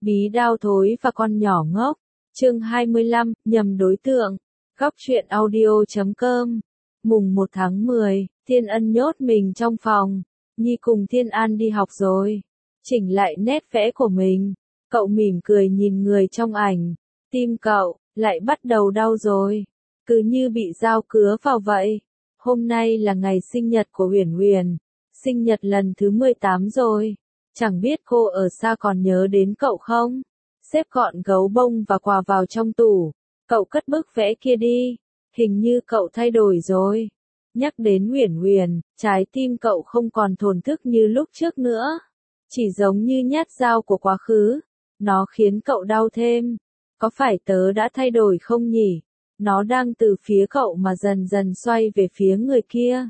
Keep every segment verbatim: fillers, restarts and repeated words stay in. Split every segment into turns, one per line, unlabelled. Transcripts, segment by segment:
Bí đao thối và con nhỏ ngốc. Chương hai mươi lăm, nhầm đối tượng. Góc truyện audio chấm com. Mùng một tháng mười, Thiên Ân nhốt mình trong phòng. Nhi cùng Thiên An đi học rồi. Chỉnh lại nét vẽ của mình. Cậu mỉm cười nhìn người trong ảnh. Tim cậu lại bắt đầu đau rồi. Cứ như bị dao cứa vào vậy. Hôm nay là ngày sinh nhật của Uyển Uyển. Sinh nhật lần thứ mười tám rồi. Chẳng biết cô ở xa còn nhớ đến cậu không? Xếp gọn gấu bông và quà vào trong tủ. Cậu cất bức vẽ kia đi. Hình như cậu thay đổi rồi. Nhắc đến Uyển Uyển, trái tim cậu không còn thổn thức như lúc trước nữa. Chỉ giống như nhát dao của quá khứ. Nó khiến cậu đau thêm. Có phải tớ đã thay đổi không nhỉ? Nó đang từ phía cậu mà dần dần xoay về phía người kia.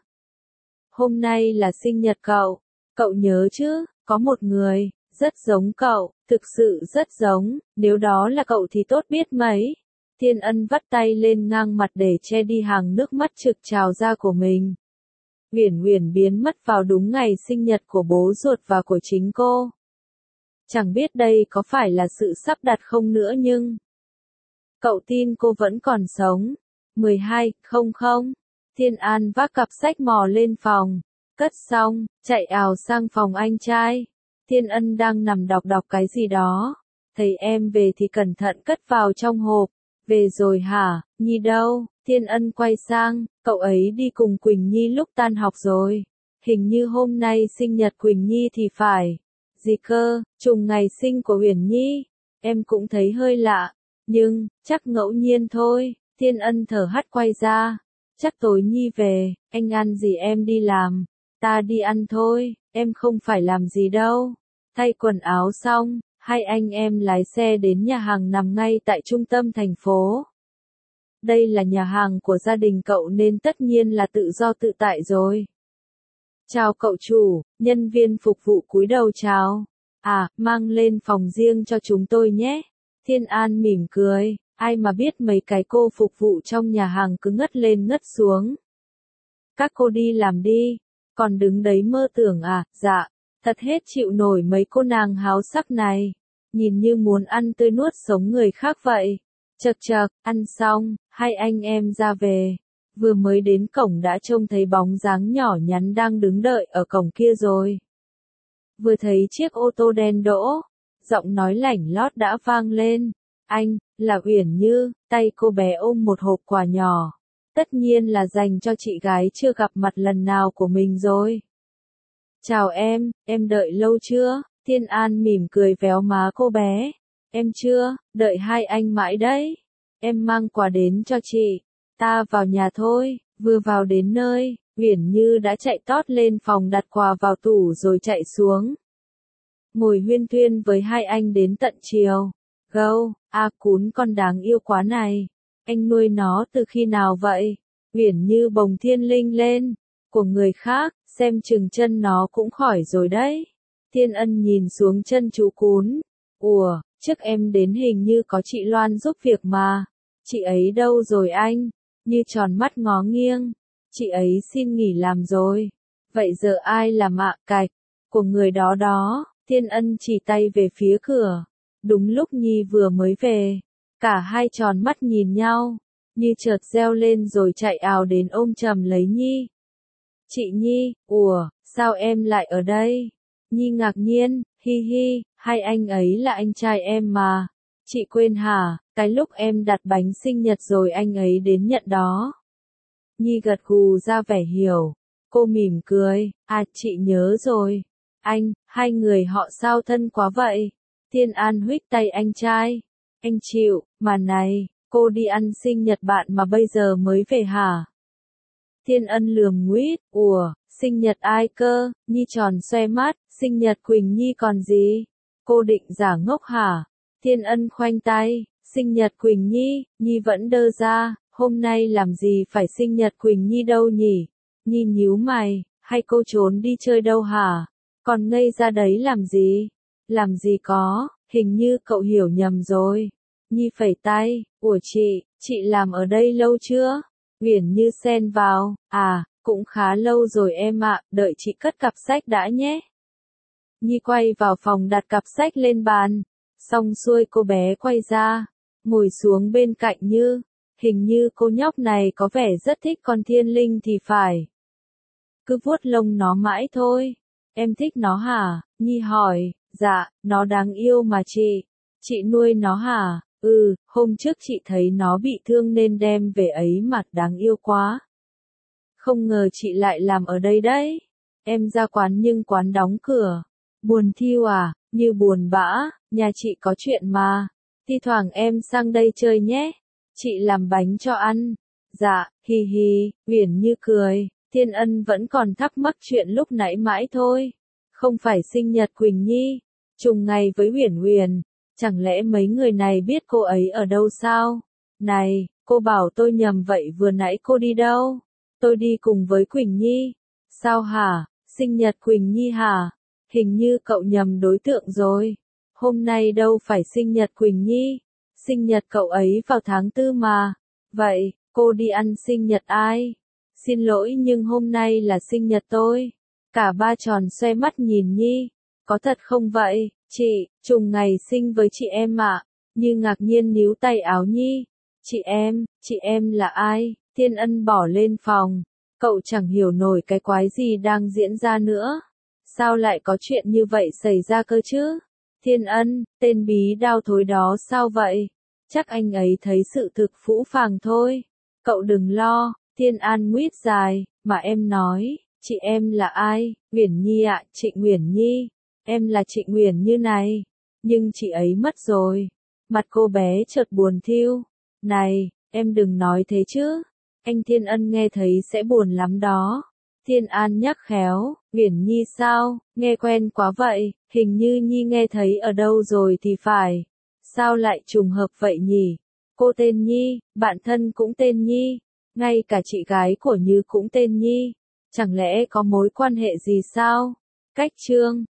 Hôm nay là sinh nhật cậu. Cậu nhớ chứ, có một người, rất giống cậu, thực sự rất giống, nếu đó là cậu thì tốt biết mấy. Thiên Ân vắt tay lên ngang mặt để che đi hàng nước mắt trực trào ra của mình. Uyển Uyển biến mất vào đúng ngày sinh nhật của bố ruột và của chính cô. Chẳng biết đây có phải là sự sắp đặt không nữa nhưng... Cậu tin cô vẫn còn sống. mười hai, không không. Thiên An vác cặp sách mò lên phòng. Cất xong, chạy ào sang phòng anh trai. Thiên Ân đang nằm đọc đọc cái gì đó. Thấy em về thì cẩn thận cất vào trong hộp. Về rồi hả, Nhi đâu? Thiên Ân quay sang, cậu ấy đi cùng Quỳnh Nhi lúc tan học rồi. Hình như hôm nay sinh nhật Quỳnh Nhi thì phải. Gì cơ, trùng ngày sinh của Uyển Nhi. Em cũng thấy hơi lạ. Nhưng, chắc ngẫu nhiên thôi. Thiên Ân thở hắt quay ra. Chắc tối Nhi về, anh ăn gì em đi làm. Ta đi ăn thôi, em không phải làm gì đâu. Thay quần áo xong, hai anh em lái xe đến nhà hàng nằm ngay tại trung tâm thành phố. Đây là nhà hàng của gia đình cậu nên tất nhiên là tự do tự tại rồi. Chào cậu chủ, nhân viên phục vụ cúi đầu chào. À, mang lên phòng riêng cho chúng tôi nhé. Thiên An mỉm cười, ai mà biết mấy cái cô phục vụ trong nhà hàng cứ ngất lên ngất xuống. Các cô đi làm đi. Còn đứng đấy mơ tưởng à, dạ, thật hết chịu nổi mấy cô nàng háo sắc này, nhìn như muốn ăn tươi nuốt sống người khác vậy. Chậc chậc, ăn xong, hai anh em ra về, vừa mới đến cổng đã trông thấy bóng dáng nhỏ nhắn đang đứng đợi ở cổng kia rồi. Vừa thấy chiếc ô tô đen đỗ, giọng nói lảnh lót đã vang lên, anh, là Uyển Như, tay cô bé ôm một hộp quà nhỏ. Tất nhiên là dành cho chị gái chưa gặp mặt lần nào của mình rồi. Chào em, em đợi lâu chưa? Thiên An mỉm cười véo má cô bé. Em chưa, đợi hai anh mãi đấy. Em mang quà đến cho chị. Ta vào nhà thôi, vừa vào đến nơi, Uyển Như đã chạy tót lên phòng đặt quà vào tủ rồi chạy xuống. Ngồi huyên thuyên với hai anh đến tận chiều. Gâu, a cún con đáng yêu quá này. Anh nuôi nó từ khi nào vậy? Uyển Như bồng Thiên Linh lên. Của người khác, xem chừng chân nó cũng khỏi rồi đấy. Thiên Ân nhìn xuống chân chú cún. Ủa, trước em đến hình như có chị Loan giúp việc mà. Chị ấy đâu rồi anh? Như tròn mắt ngó nghiêng. Chị ấy xin nghỉ làm rồi. Vậy giờ ai làm ạ? Cạch. Của người đó đó. Thiên Ân chỉ tay về phía cửa. Đúng lúc Nhi vừa mới về. Cả hai tròn mắt nhìn nhau, như chợt reo lên rồi chạy ào đến ôm chầm lấy Nhi. Chị Nhi, ủa, sao em lại ở đây? Nhi ngạc nhiên, hi hi, hai anh ấy là anh trai em mà. Chị quên hả, cái lúc em đặt bánh sinh nhật rồi anh ấy đến nhận đó. Nhi gật gù ra vẻ hiểu, cô mỉm cười, à chị nhớ rồi. Anh, hai người họ sao thân quá vậy? Thiên An huých tay anh trai. Anh chịu, mà này, cô đi ăn sinh nhật bạn mà bây giờ mới về hả? Thiên Ân lườm nguýt, ủa, sinh nhật ai cơ? Nhi tròn xoe mắt, sinh nhật Quỳnh Nhi còn gì? Cô định giả ngốc hả? Thiên Ân khoanh tay, sinh nhật Quỳnh Nhi, Nhi vẫn đơ ra, hôm nay làm gì phải sinh nhật Quỳnh Nhi đâu nhỉ? Nhi nhíu mày, hay cô trốn đi chơi đâu hả? Còn ngây ra đấy làm gì? Làm gì có, hình như cậu hiểu nhầm rồi. Nhi phẩy tay, ủa chị, chị làm ở đây lâu chưa? Uyển Như xen vào, à, cũng khá lâu rồi em ạ, đợi chị cất cặp sách đã nhé. Nhi quay vào phòng đặt cặp sách lên bàn. Xong xuôi cô bé quay ra, ngồi xuống bên cạnh Như. Hình như cô nhóc này có vẻ rất thích con thiên linh thì phải. Cứ vuốt lông nó mãi thôi. Em thích nó hả? Nhi hỏi. Dạ, nó đáng yêu mà chị. Chị nuôi nó hả? Ừ, hôm trước chị thấy nó bị thương nên đem về ấy mà đáng yêu quá. Không ngờ chị lại làm ở đây đấy. Em ra quán nhưng quán đóng cửa. Buồn thiu à? Như buồn bã, nhà chị có chuyện mà. Thi thoảng em sang đây chơi nhé. Chị làm bánh cho ăn. Dạ, hi hi, Uyển Như cười. Thiên Ân vẫn còn thắc mắc chuyện lúc nãy mãi thôi. Không phải sinh nhật Quỳnh Nhi, trùng ngày với Uyển Uyển, chẳng lẽ mấy người này biết cô ấy ở đâu sao? Này, cô bảo tôi nhầm vậy vừa nãy cô đi đâu? Tôi đi cùng với Quỳnh Nhi. Sao hả? Sinh nhật Quỳnh Nhi hả? Hình như cậu nhầm đối tượng rồi. Hôm nay đâu phải sinh nhật Quỳnh Nhi. Sinh nhật cậu ấy vào tháng tư mà. Vậy, cô đi ăn sinh nhật ai? Xin lỗi nhưng hôm nay là sinh nhật tôi. Cả ba tròn xoe mắt nhìn Nhi. Có thật không vậy, chị, trùng ngày sinh với chị em ạ. Như ngạc nhiên níu tay áo Nhi. Chị em, chị em là ai? Thiên Ân bỏ lên phòng. Cậu chẳng hiểu nổi cái quái gì đang diễn ra nữa. Sao lại có chuyện như vậy xảy ra cơ chứ? Thiên Ân, tên bí đao thối đó sao vậy? Chắc anh ấy thấy sự thực phũ phàng thôi. Cậu đừng lo, Thiên An nguyết dài, mà em nói, chị em là ai? Uyển Nhi ạ, Trịnh Uyển Nhi. Em là Trịnh Uyển Như này. Nhưng chị ấy mất rồi. Mặt cô bé chợt buồn thiu. Này, em đừng nói thế chứ. Anh Thiên Ân nghe thấy sẽ buồn lắm đó. Thiên An nhắc khéo, Uyển Nhi sao, nghe quen quá vậy, hình như Nhi nghe thấy ở đâu rồi thì phải. Sao lại trùng hợp vậy nhỉ? Cô tên Nhi, bạn thân cũng tên Nhi, ngay cả chị gái của Như cũng tên Nhi. Chẳng lẽ có mối quan hệ gì sao? Cách chương